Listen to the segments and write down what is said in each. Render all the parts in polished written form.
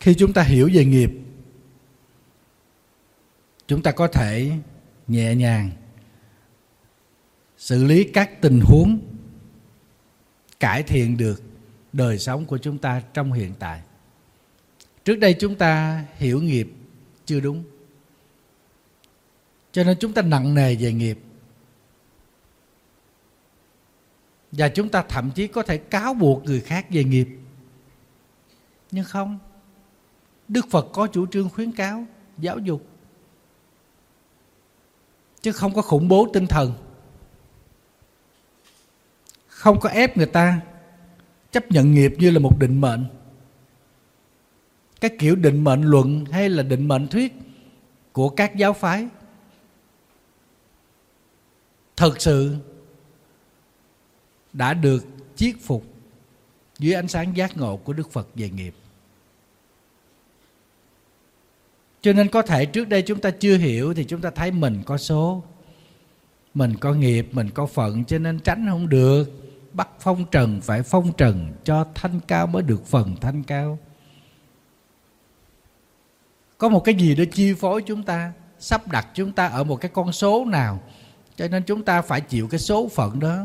Khi chúng ta hiểu về nghiệp, chúng ta có thể nhẹ nhàng xử lý các tình huống, cải thiện được đời sống của chúng ta trong hiện tại. Trước đây chúng ta hiểu nghiệp chưa đúng, cho nên chúng ta nặng nề về nghiệp. Và chúng ta thậm chí có thể cáo buộc người khác về nghiệp. Nhưng không, Đức Phật có chủ trương khuyến cáo, giáo dục, chứ không có khủng bố tinh thần, không có ép người ta chấp nhận nghiệp như là một định mệnh. Cái kiểu định mệnh luận hay là định mệnh thuyết của các giáo phái thực sự đã được chiết phục dưới ánh sáng giác ngộ của Đức Phật về nghiệp. Cho nên có thể trước đây chúng ta chưa hiểu thì chúng ta thấy mình có số, mình có nghiệp, mình có phận, cho nên tránh không được. Bắt phong trần phải phong trần, cho thanh cao mới được phần thanh cao. Có một cái gì đó chi phối chúng ta, sắp đặt chúng ta ở một cái con số nào, cho nên chúng ta phải chịu cái số phận đó.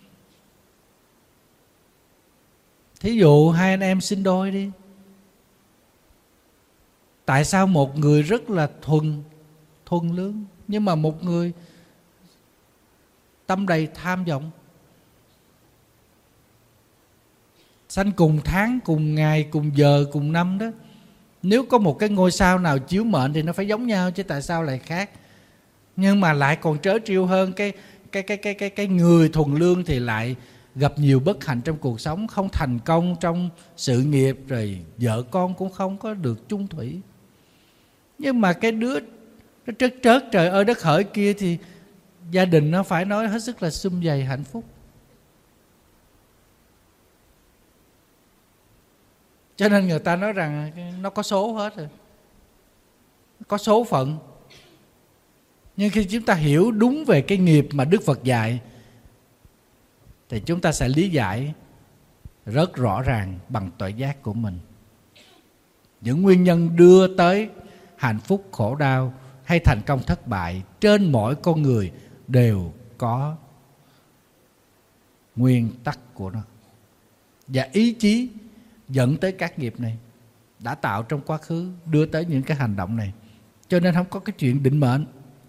Thí dụ hai anh em sinh đôi đi. Tại sao một người rất là thuần lương, nhưng mà một người tâm đầy tham vọng? Sanh cùng tháng, cùng ngày, cùng giờ, cùng năm đó. Nếu có một cái ngôi sao nào chiếu mệnh thì nó phải giống nhau, chứ tại sao lại khác? Nhưng mà lại còn trớ trêu hơn, cái người thuần lương thì lại gặp nhiều bất hạnh trong cuộc sống, không thành công trong sự nghiệp, rồi vợ con cũng không có được chung thủy. Nhưng mà cái đứa nó trớt trời ơi đất hỡi kia thì gia đình nó phải nói hết sức là sum vầy hạnh phúc. Cho nên người ta nói rằng nó có số hết rồi, có số phận. Nhưng khi chúng ta hiểu đúng về cái nghiệp mà Đức Phật dạy thì chúng ta sẽ lý giải rất rõ ràng bằng tuệ giác của mình những nguyên nhân đưa tới hạnh phúc, khổ đau hay thành công, thất bại trên mỗi con người đều có nguyên tắc của nó. Và ý chí dẫn tới các nghiệp này đã tạo trong quá khứ đưa tới những cái hành động này. Cho nên không có cái chuyện định mệnh.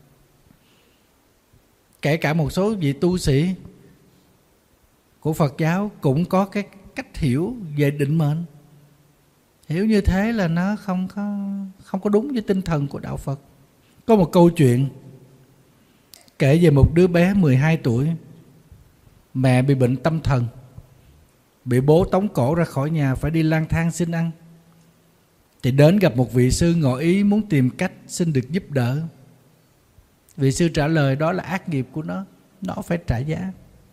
Kể cả một số vị tu sĩ của Phật giáo cũng có cái cách hiểu về định mệnh. Hiểu như thế là nó không có đúng với tinh thần của Đạo Phật. Có một câu chuyện kể về một đứa bé 12 tuổi, mẹ bị bệnh tâm thần, bị bố tống cổ ra khỏi nhà, phải đi lang thang xin ăn. Thì đến gặp một vị sư ngỏ ý muốn tìm cách xin được giúp đỡ. Vị sư trả lời đó là ác nghiệp của nó phải trả giá.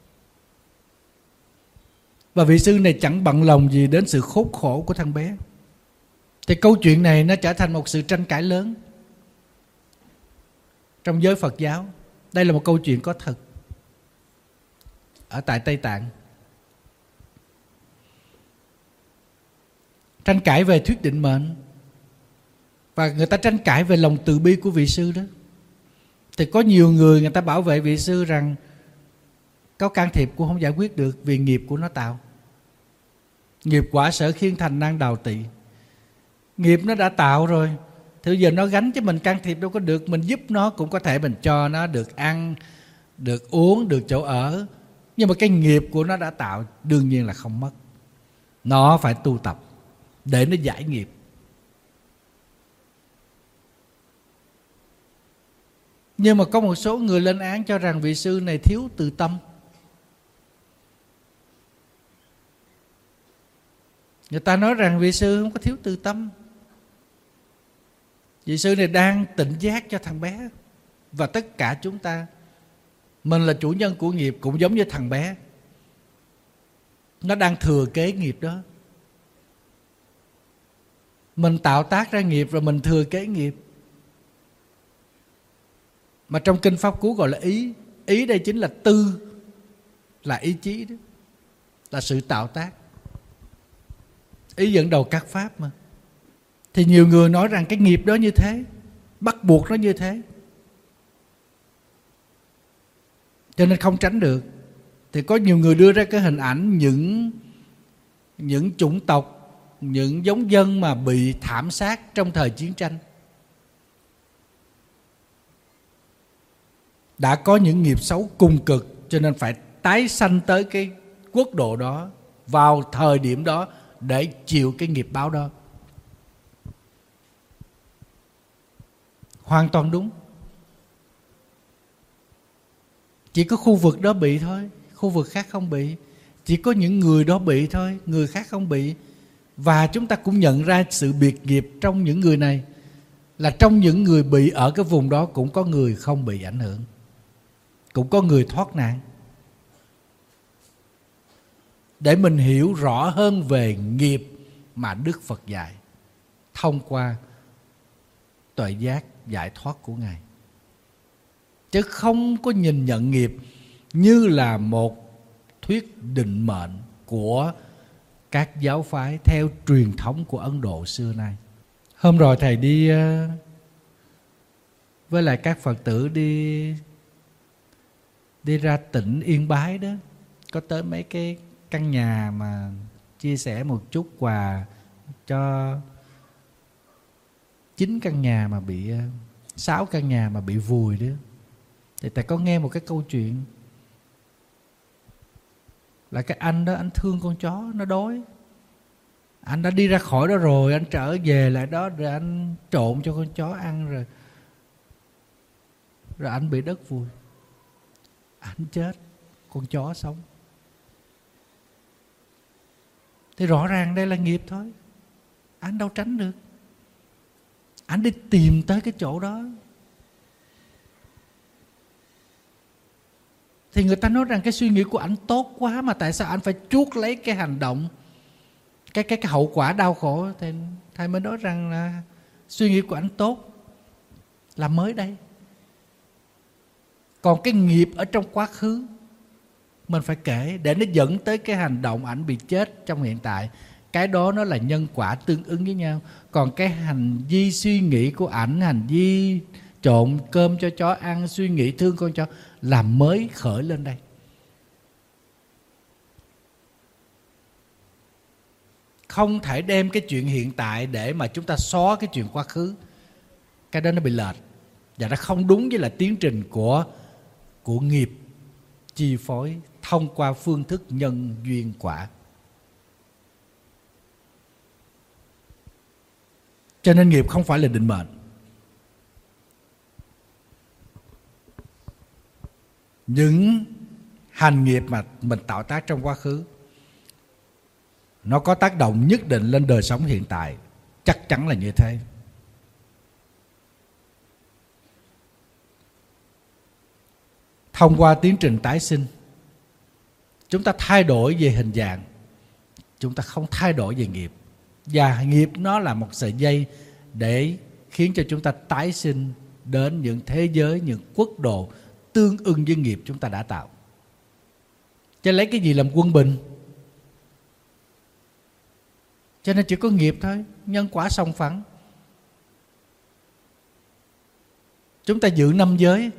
Và vị sư này chẳng bận lòng gì đến sự khốn khổ của thằng bé. Thì câu chuyện này nó trở thành một sự tranh cãi lớn trong giới Phật giáo. Đây là một câu chuyện có thật ở tại Tây Tạng. Tranh cãi về thuyết định mệnh, và người ta tranh cãi về lòng từ bi của vị sư đó. Thì có nhiều người ta bảo vệ vị sư rằng có can thiệp cũng không giải quyết được, vì nghiệp của nó tạo. Nghiệp quả sở khiên thành nan đào tị. Nghiệp nó đã tạo rồi thì giờ nó gánh, chứ mình can thiệp đâu có được. Mình giúp nó cũng có thể mình cho nó được ăn, được uống, được chỗ ở. Nhưng mà cái nghiệp của nó đã tạo đương nhiên là không mất. Nó phải tu tập để nó giải nghiệp. Nhưng mà có một số người lên án cho rằng vị sư này thiếu từ tâm. Người ta nói rằng vị sư không có thiếu từ tâm. Vị sư này đang tỉnh giác cho thằng bé. Và tất cả chúng ta, mình là chủ nhân của nghiệp cũng giống như thằng bé. Nó đang thừa kế nghiệp đó. Mình tạo tác ra nghiệp rồi mình thừa kế nghiệp. Mà trong kinh Pháp Cú gọi là ý. Ý đây chính là tư, là ý chí đó, là sự tạo tác. Ý dẫn đầu các pháp mà. Thì nhiều người nói rằng cái nghiệp đó như thế, bắt buộc nó như thế, cho nên không tránh được. Thì có nhiều người đưa ra cái hình ảnh những chủng tộc, những giống dân mà bị thảm sát trong thời chiến tranh, đã có những nghiệp xấu cùng cực, cho nên phải tái sanh tới cái quốc độ đó vào thời điểm đó để chịu cái nghiệp báo đó. Hoàn toàn đúng. Chỉ có khu vực đó bị thôi, khu vực khác không bị. Chỉ có những người đó bị thôi, người khác không bị. Và chúng ta cũng nhận ra sự biệt nghiệp trong những người này, là trong những người bị ở cái vùng đó cũng có người không bị ảnh hưởng, cũng có người thoát nạn. Để mình hiểu rõ hơn về nghiệp mà Đức Phật dạy thông qua tuệ giác giải thoát của Ngài, chứ không có nhìn nhận nghiệp như là một thuyết định mệnh của các giáo phái theo truyền thống của Ấn Độ xưa nay. Hôm rồi thầy đi với lại các Phật tử đi ra tỉnh Yên Bái đó, có tới mấy cái căn nhà mà chia sẻ một chút quà cho 9 căn nhà mà bị 6 căn nhà mà bị vùi đó. Thì thầy có nghe một cái câu chuyện là cái anh đó, anh thương con chó nó đói. Anh đã đi ra khỏi đó rồi, anh trở về lại đó rồi anh trộn cho con chó ăn, rồi anh bị đất vùi. Anh chết, con chó sống. Thì rõ ràng đây là nghiệp thôi, anh đâu tránh được. Anh đi tìm tới cái chỗ đó. Thì người ta nói rằng cái suy nghĩ của anh tốt quá, mà tại sao anh phải chuốc lấy cái hành động, cái hậu quả đau khổ. Thì thầy mới nói rằng là suy nghĩ của anh tốt là mới đây. Còn cái nghiệp ở trong quá khứ mình phải kể, để nó dẫn tới cái hành động ảnh bị chết trong hiện tại. Cái đó nó là nhân quả tương ứng với nhau. Còn cái hành vi suy nghĩ của ảnh, hành vi trộn cơm cho chó ăn, suy nghĩ thương con chó là mới khởi lên đây. Không thể đem cái chuyện hiện tại để mà chúng ta xóa cái chuyện quá khứ. Cái đó nó bị lệch, và nó không đúng với là tiến trình của nghiệp chi phối thông qua phương thức nhân duyên quả. Cho nên nghiệp không phải là định mệnh. Những hành nghiệp mà mình tạo tác trong quá khứ, nó có tác động nhất định lên đời sống hiện tại, chắc chắn là như thế. Thông qua tiến trình tái sinh, chúng ta thay đổi về hình dạng, chúng ta không thay đổi về nghiệp. Và nghiệp nó là một sợi dây để khiến cho chúng ta tái sinh đến những thế giới, những quốc độ tương ưng với nghiệp chúng ta đã tạo. Chứ lấy cái gì làm quân bình? Cho nên chỉ có nghiệp thôi, nhân quả song phẳng. Chúng ta giữ 5 giới,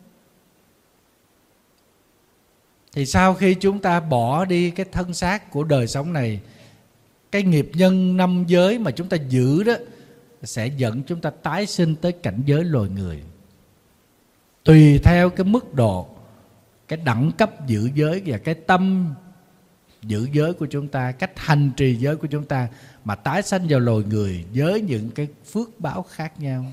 thì sau khi chúng ta bỏ đi cái thân xác của đời sống này, cái nghiệp nhân 5 giới mà chúng ta giữ đó sẽ dẫn chúng ta tái sinh tới cảnh giới loài người. Tùy theo cái mức độ, cái đẳng cấp giữ giới và cái tâm giữ giới của chúng ta, cách hành trì giới của chúng ta mà tái sanh vào loài người với những cái phước báo khác nhau.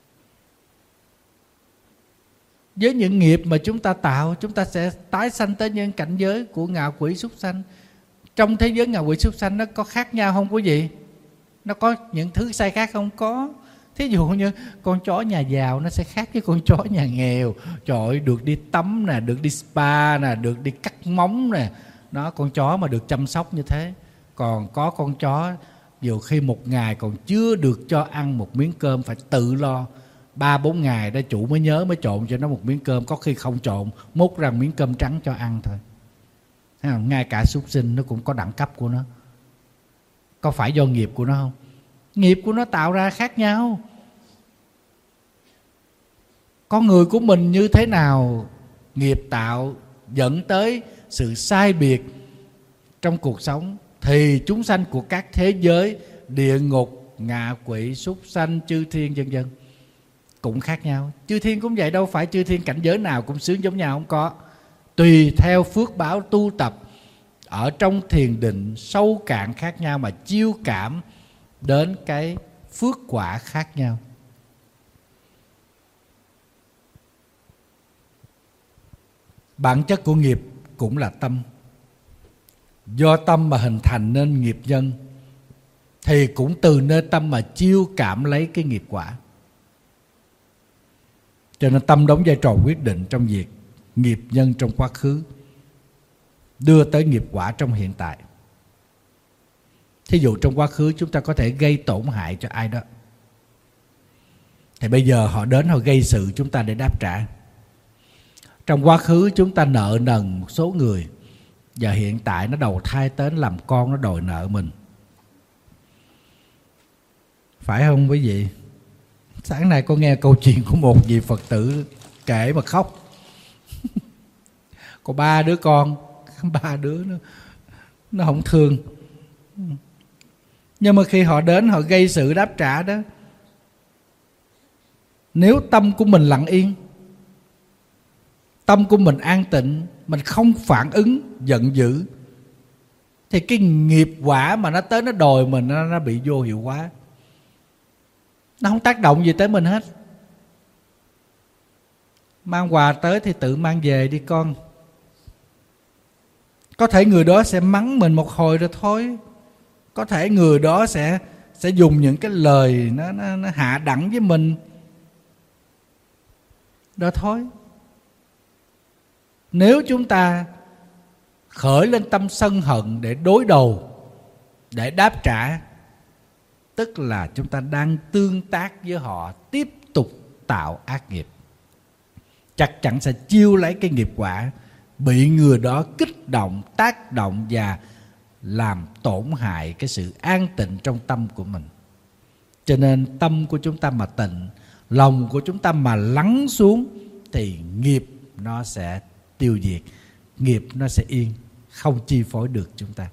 Với những nghiệp mà chúng ta tạo, chúng ta sẽ tái sanh tới những cảnh giới của ngạ quỷ súc sanh. Trong thế giới ngạ quỷ súc sanh nó có khác nhau không quý vị? Nó có những thứ sai khác không? Có. Thí dụ như con chó nhà giàu nó sẽ khác với con chó nhà nghèo. Trời ơi, được đi tắm nè, được đi spa nè, được đi cắt móng nè. Nó con chó mà được chăm sóc như thế. Còn có con chó nhiều khi một ngày còn chưa được cho ăn một miếng cơm, phải tự lo. 3-4 ngày đó chủ mới nhớ, mới trộn cho nó một miếng cơm. Có khi không trộn, múc ra miếng cơm trắng cho ăn thôi. Thấy không? Ngay cả súc sinh nó cũng có đẳng cấp của nó. Có phải do nghiệp của nó không? Nghiệp của nó tạo ra khác nhau. Con người của mình như thế nào, nghiệp tạo dẫn tới sự sai biệt trong cuộc sống, thì chúng sanh của các thế giới, địa ngục, ngạ quỷ, súc sanh, chư thiên vân vân cũng khác nhau. Chư thiên cũng vậy, đâu phải chư thiên cảnh giới nào cũng sướng giống nhau, không có. Tùy theo phước báo tu tập ở trong thiền định sâu cạn khác nhau mà chiêu cảm đến cái phước quả khác nhau. Bản chất của nghiệp cũng là tâm. Do tâm mà hình thành nên nghiệp nhân, thì cũng từ nơi tâm mà chiêu cảm lấy cái nghiệp quả. Cho nên tâm đóng vai trò quyết định trong việc nghiệp nhân trong quá khứ đưa tới nghiệp quả trong hiện tại. Thí dụ trong quá khứ chúng ta có thể gây tổn hại cho ai đó, thì bây giờ họ đến họ gây sự chúng ta để đáp trả. Trong quá khứ chúng ta nợ nần một số người, và hiện tại nó đầu thai tới nó làm con, nó đòi nợ mình. Phải không quý vị? Sáng nay có nghe câu chuyện của một vị Phật tử kể mà khóc. Có 3 đứa con, 3 đứa nó không thương. Nhưng mà khi họ đến họ gây sự đáp trả đó, nếu tâm của mình lặng yên, tâm của mình an tịnh, mình không phản ứng giận dữ, thì cái nghiệp quả mà nó tới nó đòi mình, nó bị vô hiệu hóa. Nó không tác động gì tới mình hết. Mang quà tới thì tự mang về đi con. Có thể người đó sẽ mắng mình một hồi rồi thôi. Có thể người đó sẽ dùng những cái lời nó hạ đẳng với mình đó thôi. Nếu chúng ta khởi lên tâm sân hận để đối đầu, để đáp trả, tức là chúng ta đang tương tác với họ, tiếp tục tạo ác nghiệp. Chắc chắn sẽ chiêu lấy cái nghiệp quả, bị người đó kích động, tác động và làm tổn hại cái sự an tịnh trong tâm của mình. Cho nên tâm của chúng ta mà tịnh, lòng của chúng ta mà lắng xuống, thì nghiệp nó sẽ tiêu diệt, nghiệp nó sẽ yên, không chi phối được chúng ta.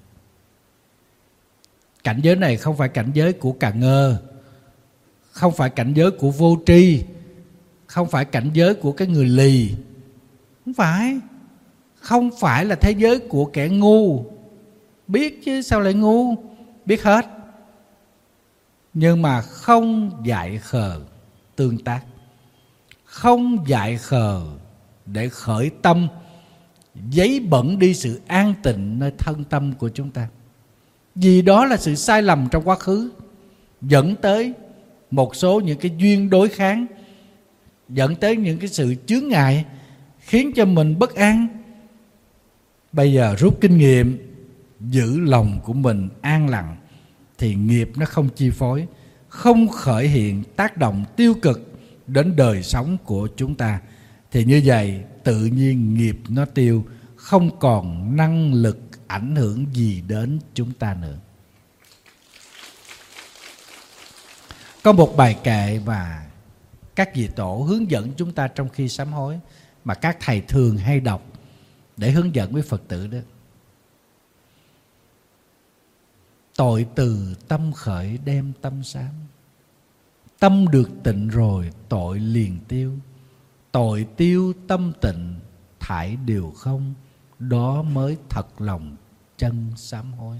Cảnh giới này không phải cảnh giới của cà ngơ, không phải cảnh giới của vô tri, không phải cảnh giới của cái người lì. Không phải là thế giới của kẻ ngu. Biết chứ sao lại ngu, biết hết. Nhưng mà không dại khờ tương tác, không dại khờ để khởi tâm, giấy bẩn đi sự an tịnh nơi thân tâm của chúng ta. Vì đó là sự sai lầm trong quá khứ, dẫn tới một số những cái duyên đối kháng, dẫn tới những cái sự chướng ngại, khiến cho mình bất an. Bây giờ rút kinh nghiệm, giữ lòng của mình an lặng, thì nghiệp nó không chi phối, không khởi hiện tác động tiêu cực đến đời sống của chúng ta. Thì như vậy tự nhiên nghiệp nó tiêu, không còn năng lực ảnh hưởng gì đến chúng ta nữa. Có một bài kệ mà các vị tổ hướng dẫn chúng ta trong khi sám hối, mà các thầy thường hay đọc để hướng dẫn với Phật tử đó. Tội từ tâm khởi đem tâm sám, tâm được tịnh rồi tội liền tiêu. Tội tiêu tâm tịnh thải điều không, đó mới thật lòng chân sám hối.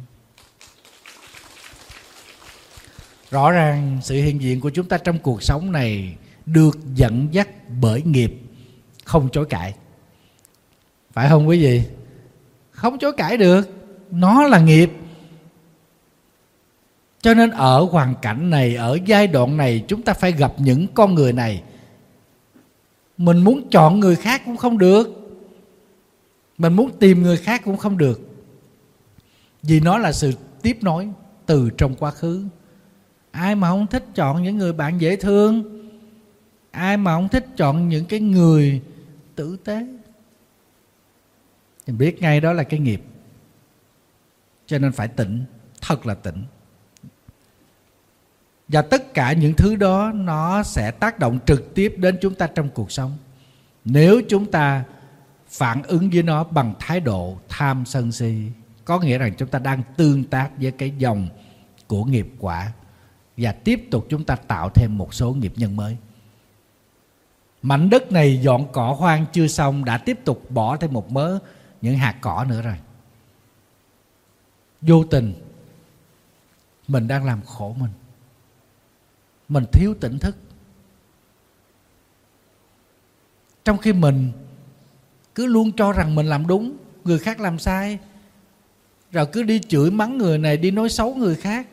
Rõ ràng sự hiện diện của chúng ta trong cuộc sống này được dẫn dắt bởi nghiệp, không chối cãi. Phải không quý vị? Không chối cãi được, nó là nghiệp. Cho nên ở hoàn cảnh này, ở giai đoạn này, chúng ta phải gặp những con người này. Mình muốn chọn người khác cũng không được, mình muốn tìm người khác cũng không được, vì nó là sự tiếp nối từ trong quá khứ. Ai mà không thích chọn những người bạn dễ thương, ai mà không thích chọn những cái người tử tế, thì biết ngay đó là cái nghiệp. Cho nên phải tịnh, thật là tịnh. Và tất cả những thứ đó nó sẽ tác động trực tiếp đến chúng ta trong cuộc sống. Nếu chúng ta phản ứng với nó bằng thái độ tham sân si, có nghĩa rằng chúng ta đang tương tác với cái dòng của nghiệp quả, và tiếp tục chúng ta tạo thêm một số nghiệp nhân mới. Mảnh đất này dọn cỏ hoang chưa xong, đã tiếp tục bỏ thêm một mớ những hạt cỏ nữa rồi. Vô tình mình đang làm khổ mình thiếu tỉnh thức. Trong khi mình cứ luôn cho rằng mình làm đúng, người khác làm sai, rồi cứ đi chửi mắng người này, đi nói xấu người khác,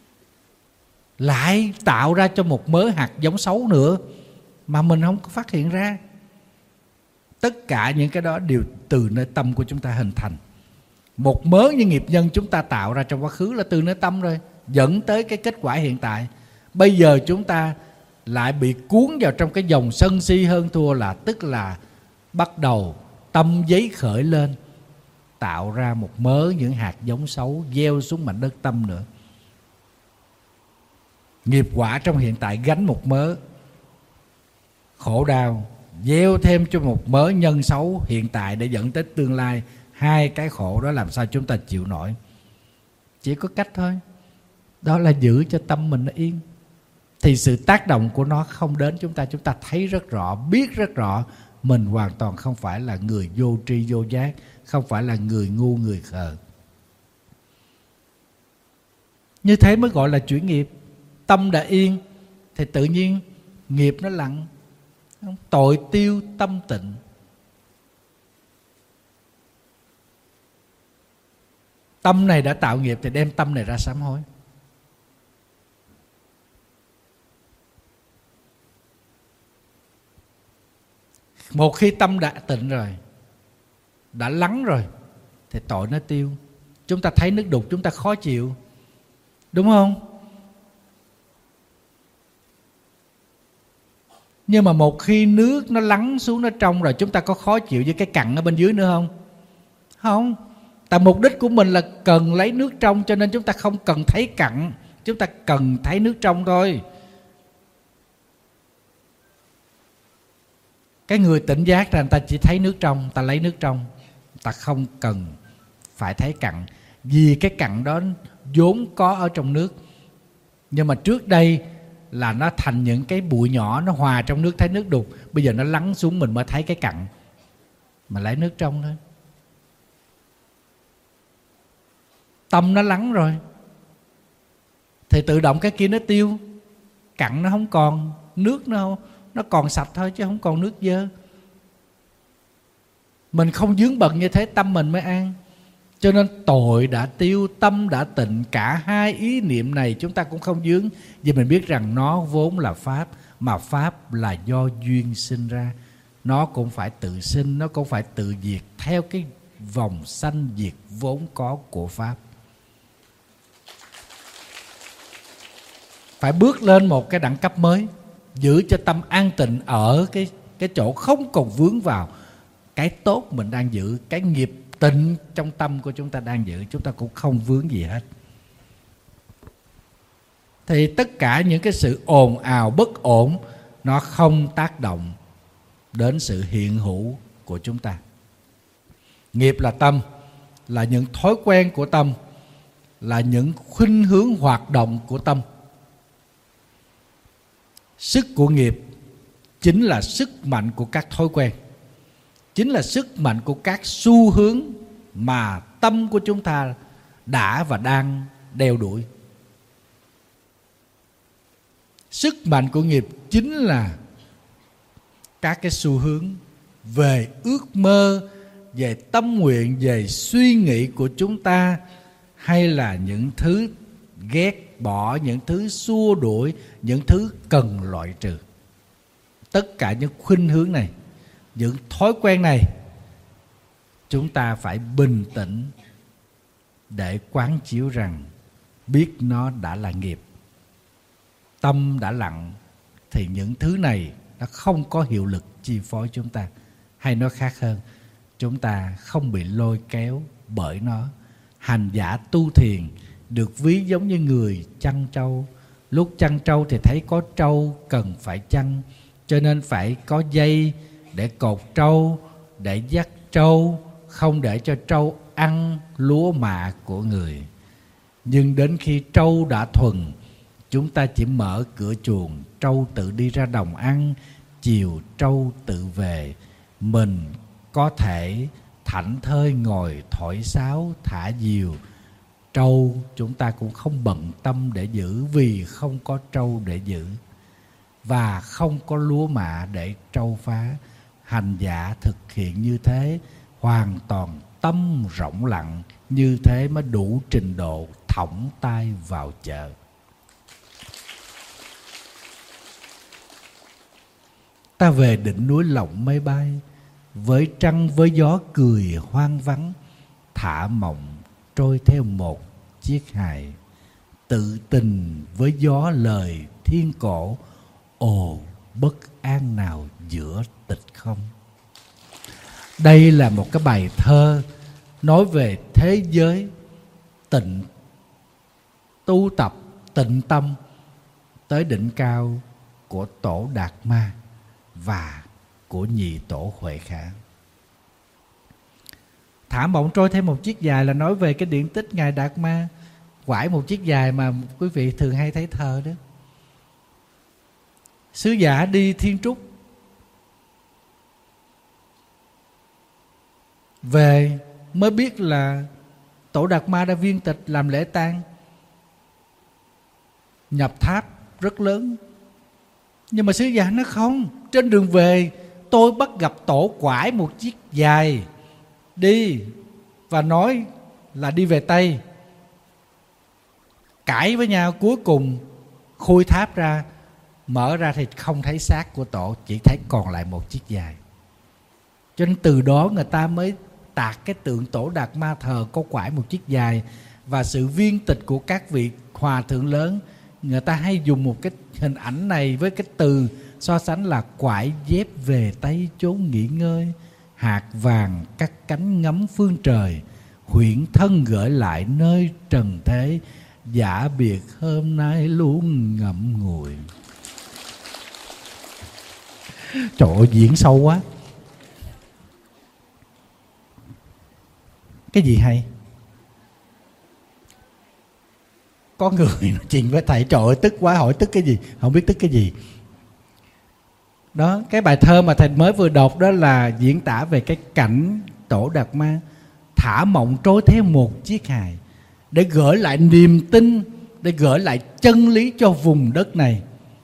lại tạo ra cho một mớ hạt giống xấu nữa mà mình không có phát hiện ra. Tất cả những cái đó đều từ nơi tâm của chúng ta hình thành. Một mớ những nghiệp nhân chúng ta tạo ra trong quá khứ là từ nơi tâm rồi, dẫn tới cái kết quả hiện tại. Bây giờ chúng ta lại bị cuốn vào trong cái dòng sân si hơn thua, là tức là bắt đầu tâm giấy khởi lên, tạo ra một mớ những hạt giống xấu gieo xuống mảnh đất tâm nữa. Nghiệp quả trong hiện tại gánh một mớ khổ đau, gieo thêm cho một mớ nhân xấu hiện tại để dẫn tới tương lai. Hai cái khổ đó làm sao chúng ta chịu nổi? Chỉ có cách thôi, đó là giữ cho tâm mình nó yên, thì sự tác động của nó không đến chúng ta. Chúng ta thấy rất rõ, biết rất rõ mình hoàn toàn không phải là người vô tri vô giác, không phải là người ngu người khờ. Như thế mới gọi là chuyển nghiệp. Tâm đã yên thì tự nhiên nghiệp nó lặng. Tội tiêu tâm tịnh. Tâm này đã tạo nghiệp thì đem tâm này ra sám hối. Một khi tâm đã tịnh rồi, đã lắng rồi, thì tội nó tiêu. Chúng ta thấy nước đục chúng ta khó chịu, đúng không? Nhưng mà một khi nước nó lắng xuống, nó trong rồi, chúng ta có khó chịu với cái cặn ở bên dưới nữa không? Không. Tại mục đích của mình là cần lấy nước trong, cho nên chúng ta không cần thấy cặn, chúng ta cần thấy nước trong thôi. Cái người tỉnh giác ra, người ta chỉ thấy nước trong, ta lấy nước trong, ta không cần phải thấy cặn, vì cái cặn đó vốn có ở trong nước. Nhưng mà trước đây là nó thành những cái bụi nhỏ, nó hòa trong nước thấy nước đục. Bây giờ nó lắng xuống mình mới thấy cái cặn, mà lấy nước trong thôi. Tâm nó lắng rồi thì tự động cái kia nó tiêu, cặn nó không còn, nước nó còn sạch thôi chứ không còn nước dơ. Mình không vướng bận như thế tâm mình mới an. Cho nên tội đã tiêu, tâm đã tịnh. Cả hai ý niệm này chúng ta cũng không vướng, vì mình biết rằng nó vốn là Pháp, mà Pháp là do duyên sinh ra. Nó cũng phải tự sinh, nó cũng phải tự diệt theo cái vòng sanh diệt vốn có của Pháp. Phải bước lên một cái đẳng cấp mới, giữ cho tâm an tịnh ở cái chỗ không còn vướng vào cái tốt mình đang giữ. Cái nghiệp tịnh trong tâm của chúng ta đang giữ, chúng ta cũng không vướng gì hết. Thì tất cả những cái sự ồn ào bất ổn nó không tác động đến sự hiện hữu của chúng ta. Nghiệp là tâm, là những thói quen của tâm, là những khuynh hướng hoạt động của tâm. Sức của nghiệp chính là sức mạnh của các thói quen, chính là sức mạnh của các xu hướng mà tâm của chúng ta đã và đang đeo đuổi. Sức mạnh của nghiệp chính là các cái xu hướng về ước mơ, về tâm nguyện, về suy nghĩ của chúng ta, hay là những thứ ghét bỏ, những thứ xua đuổi, những thứ cần loại trừ. Tất cả những khuynh hướng này, những thói quen này, chúng ta phải bình tĩnh để quán chiếu rằng biết nó đã là nghiệp. Tâm đã lặng thì những thứ này nó không có hiệu lực chi phối chúng ta. Hay nói khác hơn, chúng ta không bị lôi kéo bởi nó. Hành giả tu thiền được ví giống như người chăn trâu, Lúc chăn trâu thì thấy có trâu cần phải chăn, cho nên phải có dây để cột trâu, để dắt trâu, không để cho trâu ăn lúa mạ của người. Nhưng đến khi trâu đã thuần, chúng ta chỉ mở cửa chuồng, trâu tự đi ra đồng ăn, chiều trâu tự về. Mình có thể thảnh thơi ngồi thổi sáo thả diều. Trâu chúng ta cũng không bận tâm để giữ, vì không có trâu để giữ và không có lúa mạ để trâu phá. Hành giả thực hiện như thế, hoàn toàn tâm rỗng lặng, như thế mới đủ trình độ thõng tay vào chợ. Ta về đỉnh núi lộng mây bay, với trăng với gió cười hoang vắng, thả mộng trôi theo một chiếc hài. Tự tình với gió lời thiên cổ, ồ bất an nào giữa tịch không. Đây là một cái bài thơ nói về thế giới tịnh, tu tập tịnh tâm tới đỉnh cao của Tổ Đạt Ma và của nhị tổ Huệ Khả. Thả mộng trôi thêm một chiếc dài là nói về cái điển tích Ngài Đạt Ma quải một chiếc dài mà quý vị thường hay thấy thơ đó. Sứ giả đi Thiên Trúc, về mới biết là Tổ Đạt Ma đã viên tịch làm lễ tang, nhập tháp rất lớn. Nhưng mà sứ giả nói không, trên đường về tôi bắt gặp tổ quải một chiếc dài đi và nói là đi về Tây. Cãi với nhau, cuối cùng khui tháp ra, mở ra thì không thấy xác của tổ, chỉ thấy còn lại một chiếc dài. Cho nên từ đó người ta mới tạc cái tượng Tổ Đạt Ma thờ có quải một chiếc dài. Và sự viên tịch của các vị hòa thượng lớn, người ta hay dùng một cái hình ảnh này với cái từ so sánh là quải dép về Tây chốn nghỉ ngơi, hạt vàng cắt cánh ngắm phương trời, huyễn thân gửi lại nơi trần thế, giả biệt hôm nay luôn ngậm ngùi. Trời ơi, diễn sâu quá. Cái gì hay? Có người nói chuyện với thầy, trời ơi tức quá, hỏi tức cái gì, không biết tức cái gì. Đó, cái bài thơ mà thầy mới vừa đọc đó là diễn tả về cái cảnh Tổ Đạt Ma thả mộng trôi theo một chiếc hài, để gửi lại niềm tin, để gửi lại chân lý cho vùng đất này.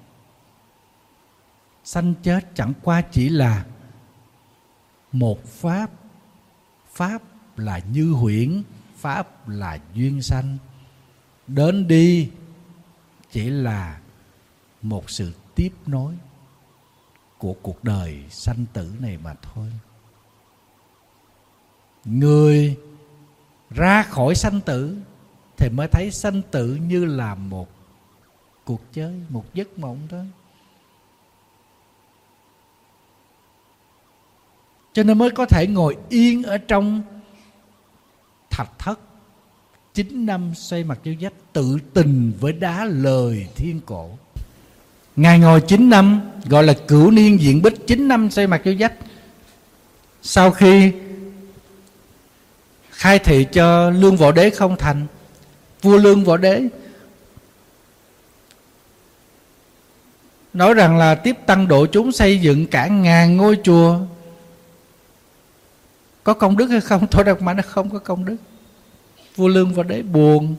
Sanh chết chẳng qua chỉ là một pháp. Pháp là như huyễn, pháp là duyên sanh. Đến đi chỉ là một sự tiếp nối của cuộc đời sanh tử này mà thôi. Người ra khỏi sanh tử thì mới thấy sanh tử như là một cuộc chơi, một giấc mộng thôi. Cho nên mới có thể ngồi yên ở trong thạch thất 9 năm xoay mặt vô vách, tự tình với đá lời thiên cổ. Ngài ngồi 9 năm gọi là cửu niên diện bích, 9 năm xoay mặt vô vách. Sau khi khai thị cho Lương Võ Đế không thành, vua Lương Võ Đế nói rằng là tiếp tăng độ chúng xây dựng cả 1000 ngôi chùa, có công đức hay không? Tổ Đạt Ma nó không có công đức. Vua Lương Võ Đế buồn.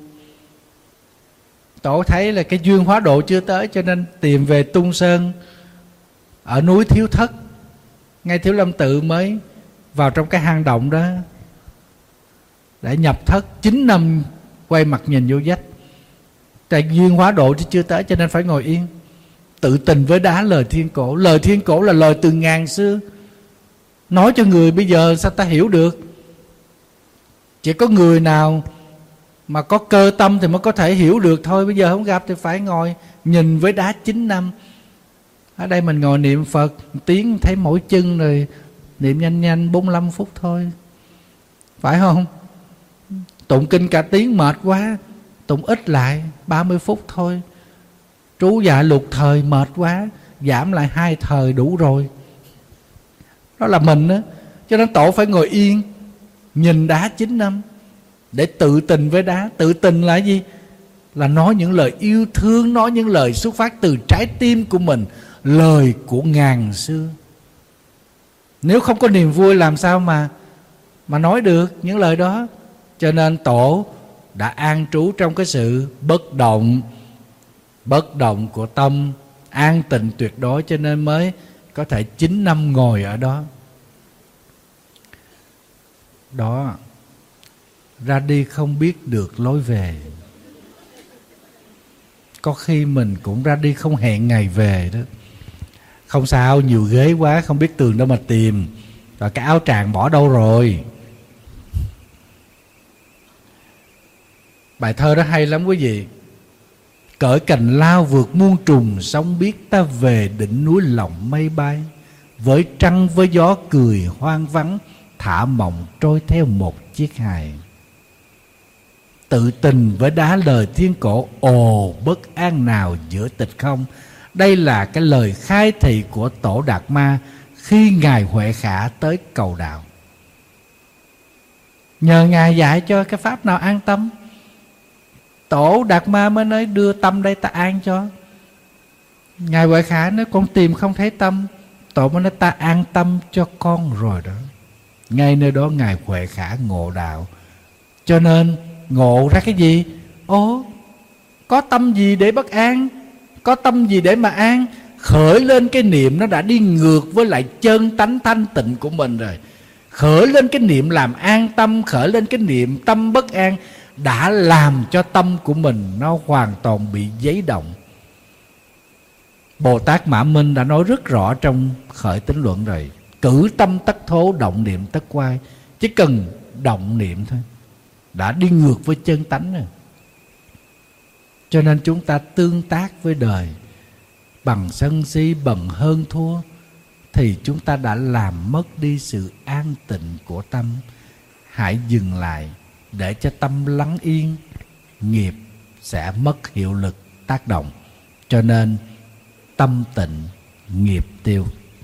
Tổ thấy là cái duyên hóa độ chưa tới, cho nên tìm về Tung Sơn ở núi Thiếu Thất, ngay Thiếu Lâm Tự, mới vào trong cái hang động đó để nhập thất. 9 năm quay mặt nhìn vô vách. Tại duyên hóa độ chưa tới cho nên phải ngồi yên, tự tình với đá lời thiên cổ. Lời thiên cổ là lời từ ngàn xưa, nói cho người bây giờ sao ta hiểu được. Chỉ có người nào mà có cơ tâm thì mới có thể hiểu được thôi. Bây giờ không gặp thì phải ngồi nhìn với đá 9 năm. Ở đây mình ngồi niệm Phật tiếng thấy mỗi chân rồi, niệm nhanh nhanh 45 phút thôi, phải không? Tụng kinh cả tiếng mệt quá, tụng ít lại 30 phút thôi. Trú dạ lục thời mệt quá, giảm lại 2 thời đủ rồi. Đó là mình á. Cho nên tổ phải ngồi yên, nhìn đá 9 năm để tự tình với đá. Tự tình là gì? Là nói những lời yêu thương, nói những lời xuất phát từ trái tim của mình, lời của ngàn xưa. Nếu không có niềm vui làm sao mà nói được những lời đó. Cho nên tổ đã an trú trong cái sự bất động của tâm, an tịnh tuyệt đối, cho nên mới có thể 9 năm ngồi ở đó. Đó, ra đi không biết được lối về. Có khi mình cũng ra đi không hẹn ngày về đó. Không sao, nhiều ghế quá không biết tường đâu mà tìm. Và cái áo tràng bỏ đâu rồi. Bài thơ đó hay lắm quý vị. Cởi cành lao vượt muôn trùng, sóng biết ta về đỉnh núi lòng mây bay. Với trăng với gió cười hoang vắng, thả mộng trôi theo một chiếc hài. Tự tình với đá lời thiên cổ, ồ bất an nào giữa tịch không. Đây là cái lời khai thị của Tổ Đạt Ma khi Ngài Huệ Khả tới cầu đạo. Nhờ Ngài dạy cho cái pháp nào an tâm, Tổ Đạt Ma mới nói đưa tâm đây ta an cho. Ngài Huệ Khả nói con tìm không thấy tâm, Tổ mới nói ta an tâm cho con rồi đó. Ngay nơi đó Ngài Huệ Khả ngộ đạo. Cho nên ngộ ra cái gì? Ồ, có tâm gì để bất an, có tâm gì để mà an. Khởi lên cái niệm nó đã đi ngược với lại chân tánh thanh tịnh của mình rồi. Khởi lên cái niệm làm an tâm, khởi lên cái niệm tâm bất an, đã làm cho tâm của mình nó hoàn toàn bị giấy động. Bồ Tát Mã Minh đã nói rất rõ trong Khởi Tín Luận rồi. Cử tâm tất thố, động niệm tất quay. Chỉ cần động niệm thôi đã đi ngược với chân tánh rồi. Cho nên chúng ta tương tác với đời bằng sân si, bằng hơn thua, thì chúng ta đã làm mất đi sự an tịnh của tâm. Hãy dừng lại để cho tâm lắng yên, nghiệp sẽ mất hiệu lực tác động. Cho nên tâm tịnh, nghiệp tiêu.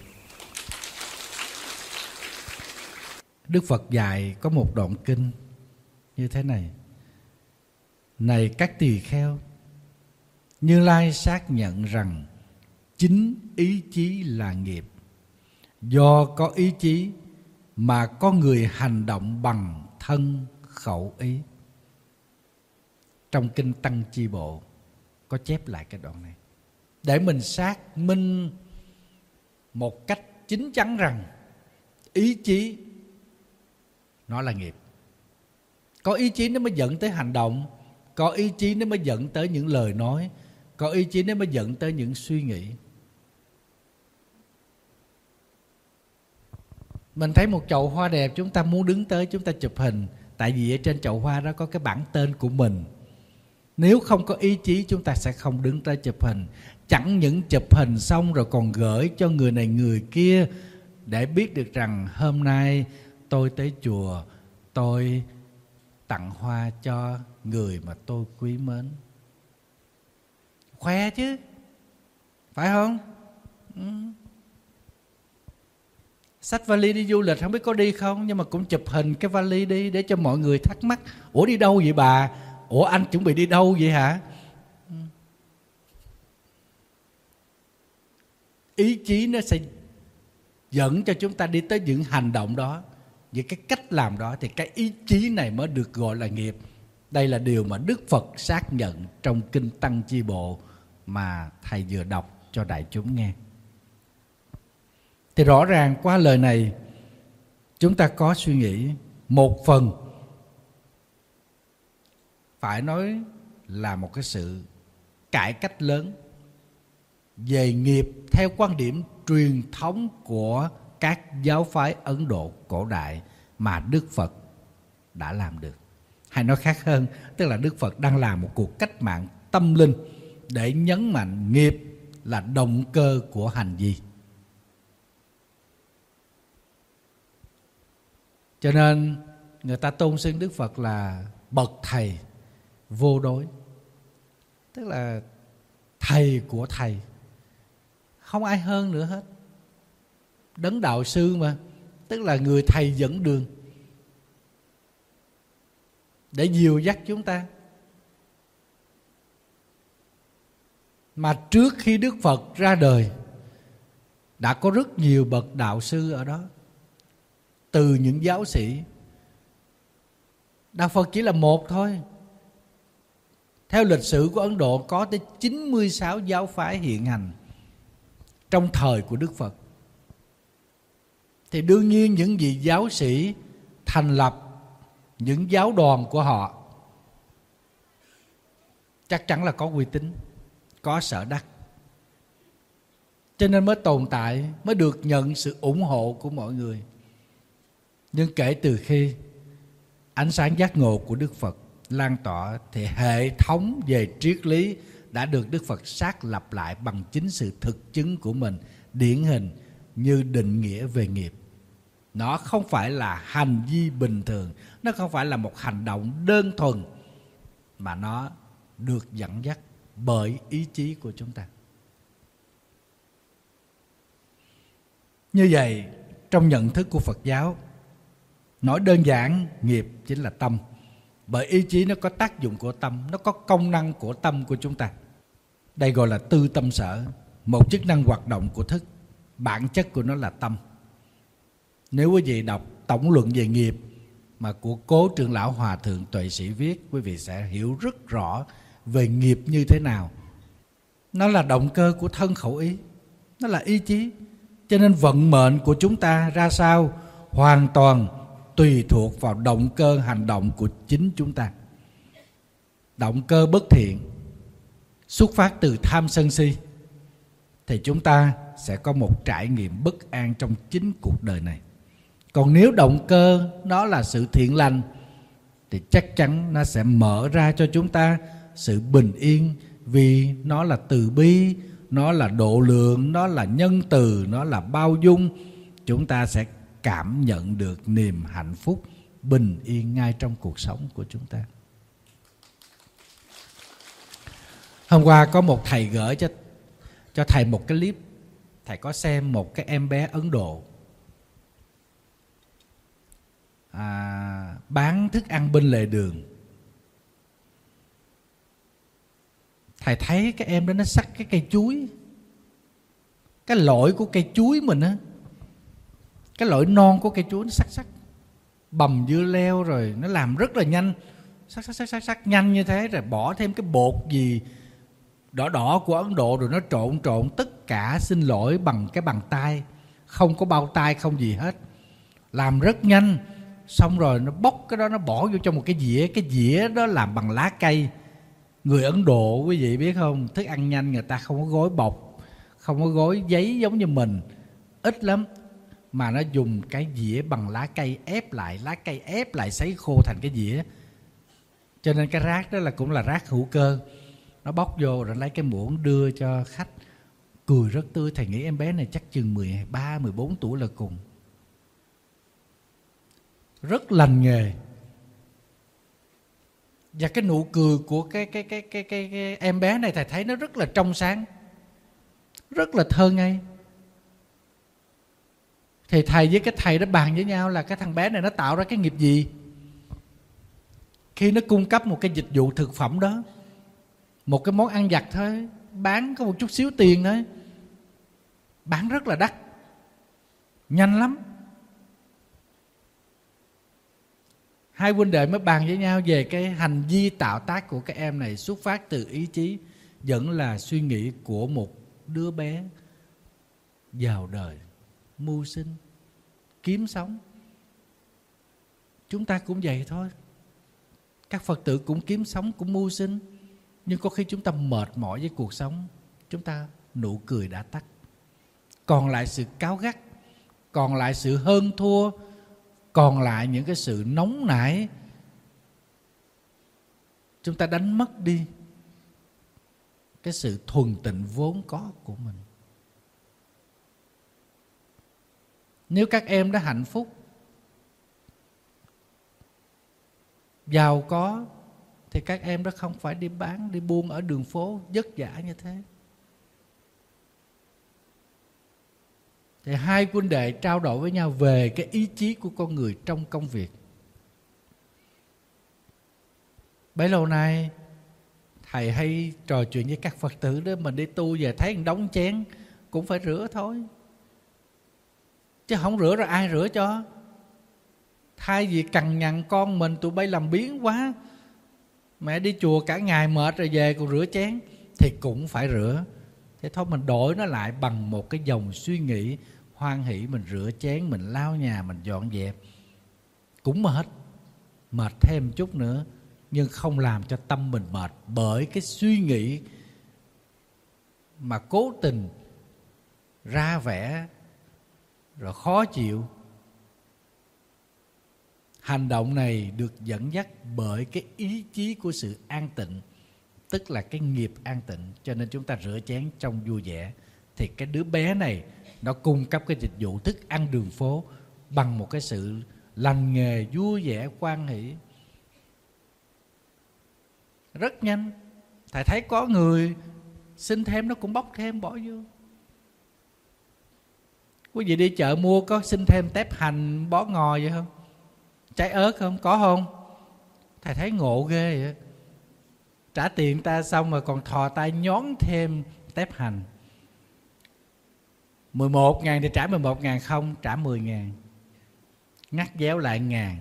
Đức Phật dạy có một đoạn kinh như thế này: này các tỳ kheo, Như Lai xác nhận rằng chính ý chí là nghiệp. Do có ý chí mà có người hành động bằng thân khẩu ý. Trong kinh Tăng Chi Bộ có chép lại cái đoạn này để mình xác minh một cách chín chắn rằng ý chí nó là nghiệp. Có ý chí nó mới dẫn tới hành động, có ý chí nó mới dẫn tới những lời nói, có ý chí nó mới dẫn tới những suy nghĩ. Mình thấy một chậu hoa đẹp, chúng ta muốn đứng tới, chúng ta chụp hình. Tại vì ở trên chậu hoa đó có cái bảng tên của mình. Nếu không có ý chí, chúng ta sẽ không đứng tới chụp hình. Chẳng những chụp hình xong rồi còn gửi cho người này người kia để biết được rằng hôm nay tôi tới chùa, tôi tặng hoa cho người mà tôi quý mến. Khoe chứ, phải không? Xách vali đi du lịch không biết có đi không, nhưng mà cũng chụp hình cái vali đi để cho mọi người thắc mắc: ủa đi đâu vậy bà? Ủa anh chuẩn bị đi đâu vậy hả? Ý chí nó sẽ dẫn cho chúng ta đi tới những hành động đó, những cái cách làm đó, thì cái ý chí này mới được gọi là nghiệp. Đây là điều mà Đức Phật xác nhận trong kinh Tăng Chi Bộ mà thầy vừa đọc cho đại chúng nghe. Thì rõ ràng qua lời này chúng ta có suy nghĩ một phần phải nói là một cái sự cải cách lớn về nghiệp theo quan điểm truyền thống của các giáo phái Ấn Độ cổ đại mà Đức Phật đã làm được. Hay nói khác hơn, tức là Đức Phật đang làm một cuộc cách mạng tâm linh để nhấn mạnh nghiệp là động cơ của hành vi. Cho nên người ta tôn xưng Đức Phật là bậc thầy vô đối. Tức là thầy của thầy, không ai hơn nữa hết. Đấng đạo sư mà, tức là người thầy dẫn đường để dìu dắt chúng ta. Mà trước khi Đức Phật ra đời đã có rất nhiều bậc đạo sư ở đó, từ những giáo sĩ. Đạo Phật chỉ là một thôi. Theo lịch sử của Ấn Độ có tới 96 giáo phái hiện hành trong thời của Đức Phật. Thì đương nhiên những vị giáo sĩ thành lập những giáo đoàn của họ chắc chắn là có uy tín, có sở đắc, cho nên mới tồn tại, mới được nhận sự ủng hộ của mọi người. Nhưng kể từ khi ánh sáng giác ngộ của Đức Phật lan tỏa thì hệ thống về triết lý đã được Đức Phật xác lập lại bằng chính sự thực chứng của mình, điển hình như định nghĩa về nghiệp. Nó không phải là hành vi bình thường, nó không phải là một hành động đơn thuần, mà nó được dẫn dắt bởi ý chí của chúng ta. Như vậy, trong nhận thức của Phật giáo, nói đơn giản, nghiệp chính là tâm. Bởi ý chí nó có tác dụng của tâm, nó có công năng của tâm của chúng ta. Đây gọi là tư tâm sở, một chức năng hoạt động của thức. Bản chất của nó là tâm. Nếu quý vị đọc tổng luận về nghiệp mà của Cố Trưởng lão Hòa thượng Tuệ Sĩ viết, quý vị sẽ hiểu rất rõ về nghiệp như thế nào. Nó là động cơ của thân khẩu ý, nó là ý chí. Cho nên vận mệnh của chúng ta ra sao hoàn toàn tùy thuộc vào động cơ hành động của chính chúng ta. Động cơ bất thiện xuất phát từ tham sân si thì chúng ta sẽ có một trải nghiệm bất an trong chính cuộc đời này. Còn nếu động cơ đó là sự thiện lành thì chắc chắn nó sẽ mở ra cho chúng ta sự bình yên, vì nó là từ bi, nó là độ lượng, nó là nhân từ, nó là bao dung. Chúng ta sẽ cảm nhận được niềm hạnh phúc, bình yên ngay trong cuộc sống của chúng ta. Hôm qua có một thầy gửi cho thầy một cái clip. Thầy có xem một cái em bé Ấn Độ bán thức ăn bên lề đường. Thầy thấy cái em đó nó xắt cái cây chuối, cái lõi của cây chuối mình á, cái lõi non của cây chuối nó sắc bầm dưa leo, rồi nó làm rất là nhanh, sắc nhanh như thế, rồi bỏ thêm cái bột gì đỏ đỏ của Ấn Độ, rồi nó trộn tất cả, xin lỗi, bằng cái bàn tay, không có bao tay, không gì hết, làm rất nhanh. Xong rồi nó bóc cái đó, nó bỏ vô trong một cái dĩa. Cái dĩa đó làm bằng lá cây. Người Ấn Độ quý vị biết không, thức ăn nhanh người ta không có gói bọc, không có gói giấy giống như mình, ít lắm, mà nó dùng cái dĩa bằng lá cây ép lại, lá cây ép lại sấy khô thành cái dĩa. Cho nên cái rác đó là cũng là rác hữu cơ. Nó bóc vô rồi lấy cái muỗng đưa cho khách, cười rất tươi. Thầy nghĩ em bé này chắc chừng 13, 14 tuổi là cùng, rất lành nghề. Và cái nụ cười của cái em bé này thầy thấy nó rất là trong sáng, rất là thơ ngây. Thì thầy với cái thầy đó bàn với nhau là cái thằng bé này nó tạo ra cái nghiệp gì khi nó cung cấp một cái dịch vụ thực phẩm đó, một cái món ăn vặt thôi, bán có một chút xíu tiền thôi, bán rất là đắt, nhanh lắm. Hai huynh đệ mới bàn với nhau về cái hành vi tạo tác của cái em này xuất phát từ ý chí, vẫn là suy nghĩ của một đứa bé vào đời, mưu sinh, kiếm sống. Chúng ta cũng vậy thôi. Các Phật tử cũng kiếm sống, cũng mưu sinh. Nhưng có khi chúng ta mệt mỏi với cuộc sống, chúng ta nụ cười đã tắt, còn lại sự cáu gắt, còn lại sự hơn thua, còn lại những cái sự nóng nảy. Chúng ta đánh mất đi cái sự thuần tịnh vốn có của mình. Nếu các em đã hạnh phúc, giàu có, thì các em đó không phải đi bán, đi buôn ở đường phố vất vả như thế. Thì hai huynh đệ trao đổi với nhau về cái ý chí của con người trong công việc. Bấy lâu nay thầy hay trò chuyện với các Phật tử đó, mình đi tu về thấy một đống chén cũng phải rửa thôi, chứ không rửa rồi ai rửa cho. Thay vì cằn nhằn con mình tụi bay làm biếng quá, mẹ đi chùa cả ngày mệt rồi về còn rửa chén, thì cũng phải rửa. Thế thôi mình đổi nó lại bằng một cái dòng suy nghĩ hoan hỷ, mình rửa chén, mình lau nhà, mình dọn dẹp. Cũng mệt thêm một chút nữa, nhưng không làm cho tâm mình mệt bởi cái suy nghĩ mà cố tình ra vẻ rồi khó chịu. Hành động này được dẫn dắt bởi cái ý chí của sự an tịnh, tức là cái nghiệp an tịnh. Cho nên chúng ta rửa chén trong vui vẻ. Thì cái đứa bé này nó cung cấp cái dịch vụ thức ăn đường phố bằng một cái sự lành nghề, vui vẻ, hoan hỷ. Rất nhanh, thầy thấy có người xin thêm nó cũng bóc thêm bỏ vô. Quý vị đi chợ mua có xin thêm tép hành bó ngò vậy không? Trái ớt không? Có không? Thầy thấy ngộ ghê vậy. Trả tiền ta xong rồi còn thò tay nhón thêm tép hành. 11.000 thì trả 11.000, không trả 10.000. Ngắt déo lại 1.000.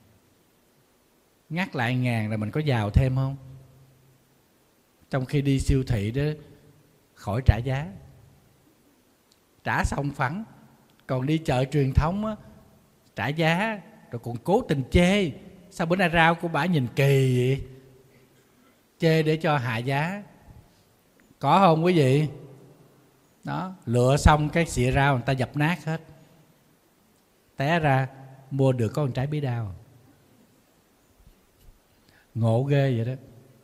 Ngắt lại 1.000 rồi mình có giàu thêm không? Trong khi đi siêu thị đó khỏi trả giá, trả xong phẳng. Còn đi chợ truyền thống á, trả giá rồi còn cố tình chê. Sao bữa nay rau của bả nhìn kỳ vậy? Chê để cho hạ giá. Có không quý vị? Đó, lựa xong cái xịa rau người ta dập nát hết, té ra mua được có một trái bí đao. Ngộ ghê vậy đó.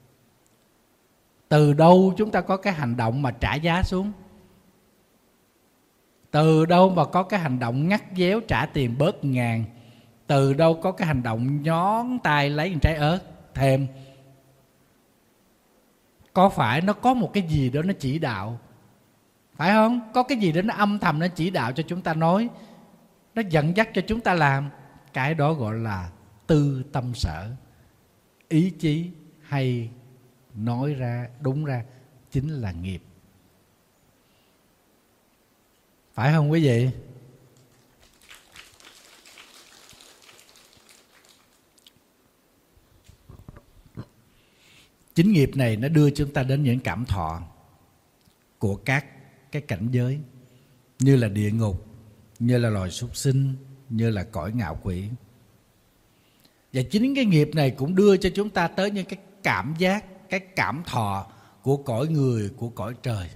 Từ đâu chúng ta có cái hành động mà trả giá xuống? Từ đâu mà có cái hành động ngắt déo trả tiền bớt 1.000? Từ đâu có cái hành động nhón tay lấy một trái ớt thêm? Có phải nó có một cái gì đó nó chỉ đạo, phải không? Có cái gì đó nó âm thầm nó chỉ đạo cho chúng ta nói, nó dẫn dắt cho chúng ta làm. Cái đó gọi là tư tâm sở. Ý chí, hay nói ra đúng ra chính là nghiệp. Phải không quý vị? Chính nghiệp này nó đưa chúng ta đến những cảm thọ của các cái cảnh giới, như là địa ngục, như là loài súc sinh, như là cõi ngạo quỷ. Và chính cái nghiệp này cũng đưa cho chúng ta tới những cái cảm giác, cái cảm thọ của cõi người, của cõi trời.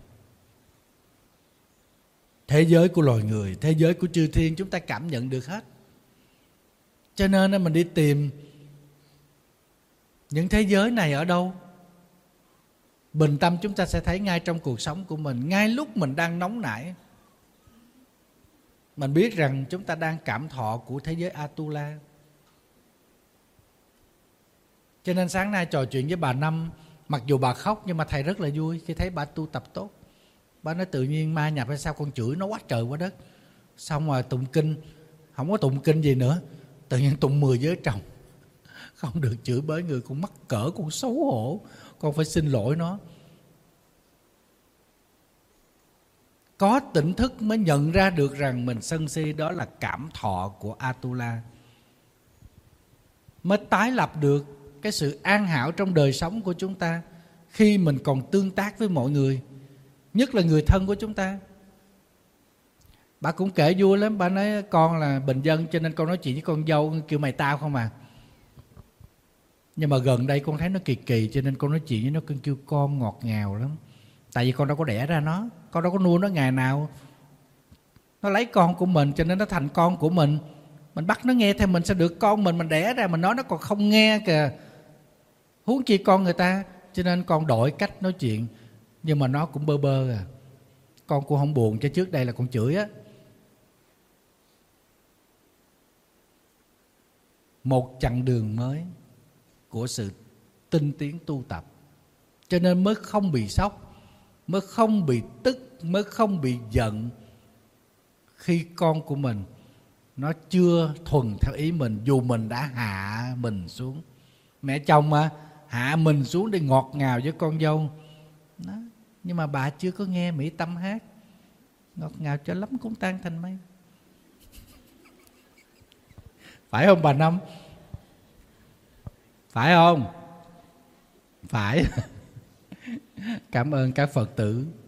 Thế giới của loài người, thế giới của chư thiên chúng ta cảm nhận được hết. Cho nên mình đi tìm những thế giới này ở đâu? Bình tâm chúng ta sẽ thấy ngay trong cuộc sống của mình. Ngay lúc mình đang nóng nảy, mình biết rằng chúng ta đang cảm thọ của thế giới Atula. Cho nên sáng nay trò chuyện với bà Năm, mặc dù bà khóc nhưng mà thầy rất là vui khi thấy bà tu tập tốt. Bà nói tự nhiên ma nhập hay sao con chửi nó quá trời quá đất. Xong rồi tụng kinh, không có tụng kinh gì nữa, tự nhiên tụng 10 giới trồng. Không được chửi bới người, con mắc cỡ, con xấu hổ, con phải xin lỗi nó. Có tỉnh thức mới nhận ra được rằng mình sân si, đó là cảm thọ của Atula. Mới tái lập được cái sự an hảo trong đời sống của chúng ta khi mình còn tương tác với mọi người, nhất là người thân của chúng ta. Bà cũng kể vui lắm. Bà nói con là bình dân cho nên con nói chuyện với con dâu kêu mày tao không à. Nhưng mà gần đây con thấy nó kỳ kỳ, cho nên con nói chuyện với nó con kêu con ngọt ngào lắm. Tại vì con đâu có đẻ ra nó, con đâu có nuôi nó ngày nào. Nó lấy con của mình cho nên nó thành con của mình. Mình bắt nó nghe theo mình sao được? Con mình đẻ ra mình nói nó còn không nghe kìa, huống chi con người ta. Cho nên con đổi cách nói chuyện, nhưng mà nó cũng bơ bơ à. Con cũng không buồn, cho trước đây là con chửi á. Một chặng đường mới của sự tinh tiến tu tập, cho nên mới không bị sốc, mới không bị tức, mới không bị giận khi con của mình nó chưa thuần theo ý mình, dù mình đã hạ mình xuống. Mẹ chồng mà hạ mình xuống để ngọt ngào với con dâu đó. Nhưng mà bà chưa có nghe Mỹ Tâm hát ngọt ngào cho lắm cũng tan thành mây. Phải không bà Năm? Phải không? Phải. Cảm ơn các Phật tử.